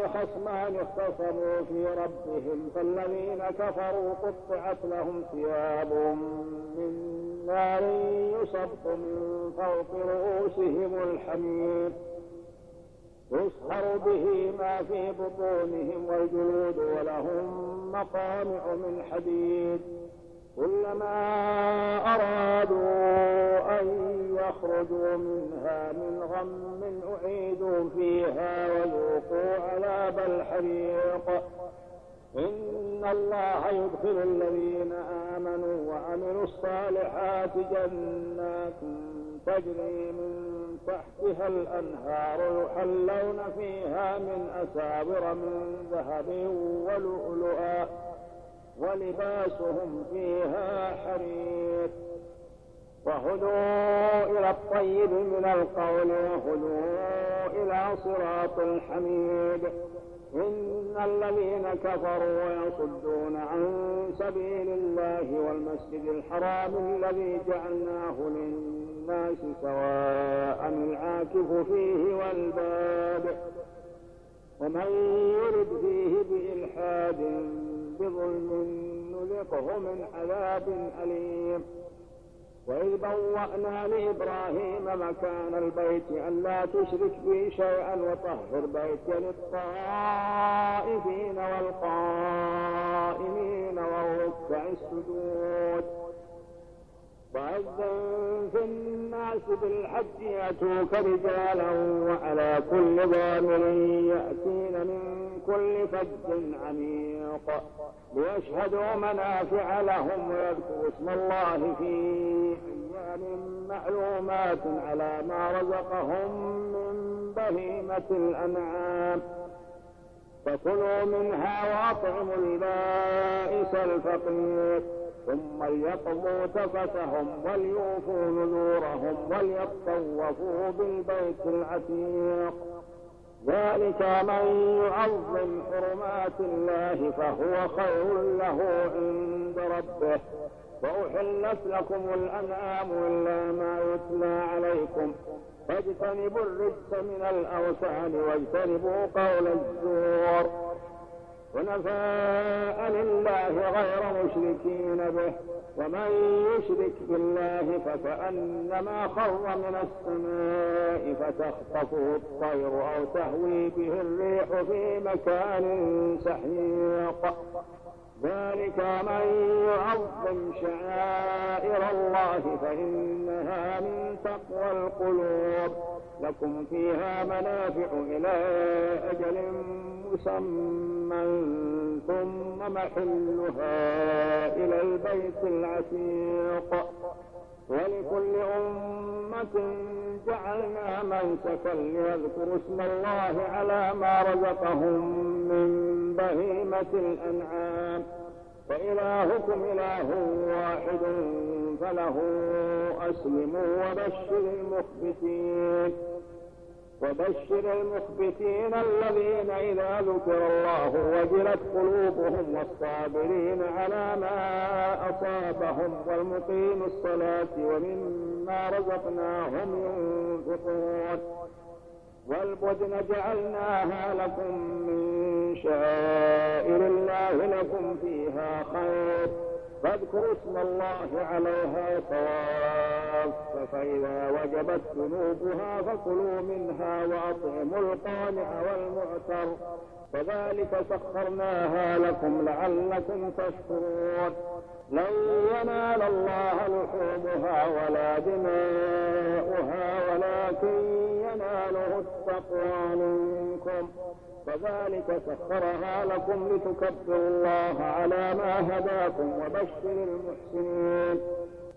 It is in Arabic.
خصمان اختصموا في ربهم فالذين كفروا قطعت لهم ثياب من نار يصب من فوق رؤوسهم الحميد يصهر به ما في بطونهم والجلود ولهم مقامع من حديد كلما أرادوا أن يخرجوا منها من غم أعيدوا فيها وذوقوا عذاب الحريق إن الله يدخل الذين آمنوا وعملوا الصالحات جنات تجري من تحتها الأنهار يحلون فيها من أساور من ذهب ولؤلؤا ولباسهم فيها حرير وهدوا إلى الطيب من القول وهدوا إلى صراط الحميد إن الذين كفروا ويصدون عن سبيل الله والمسجد الحرام الذي جعلناه للناس سواء العاكف فيه والباد ومن يرد فيه بإلحاد بظلم نذقه من عذاب أليم وإذ بوأنا لإبراهيم مكان البيت ألا تشرك بي شيئا وطهر بيتي للطائفين والقائمين والركع السجود وأذن في الناس بالحج يأتوك رجالا وعلى كل ضامر يأتين من كل فج عميق ليشهدوا منافع لهم ويذكروا اسم الله في أيام معلومات على ما رزقهم من بهيمة الأنعام فكلوا منها وأطعموا البائس الفقير ثم ليقضوا تفتهم وليوفوا نذورهم وليطوفوا بالبيت العتيق ذلك من يعظم حرمات الله فهو خير له عند ربه وأحلت لكم الأنعام إلا ما يتلى عليكم فاجتنبوا الرجس من الأوثان واجتنبوا قول الزور حنفاء لله غير مشركين به ومن يشرك بالله فكأنما خر من السماء فتخطفه الطير أو تهوي به الريح في مكان سحيق ذلك من يعظم شعائر الله فإنها من تقوى القلوب لكم فيها منافع إلى أجل مسمى ثم محلها إلى البيت العتيق ولكل أمة جعلنا منسكا ليذكروا اسم الله على ما رزقهم من بهيمة الأنعام فإلهكم إله واحد فله أسلموا وبشر المخبتين الذين إذا ذكر الله وجلت قلوبهم والصابرين على ما أصابهم والمقيم الصلاة ومما رزقناهم ينفقون والبدن جعلناها لكم من شعائر الله لكم فيها خير فاذكروا اسم الله عليها صواف فإذا وجبت جنوبها فكلوا منها وأطعموا القانع والمعتر كذلك سخرناها لكم لعلكم تشكرون لن ينال الله لحومها ولا دماؤها ولكن يناله التقوى منكم كذلك سخرها لكم لتكبروا الله على ما هداكم وبشر المحسنين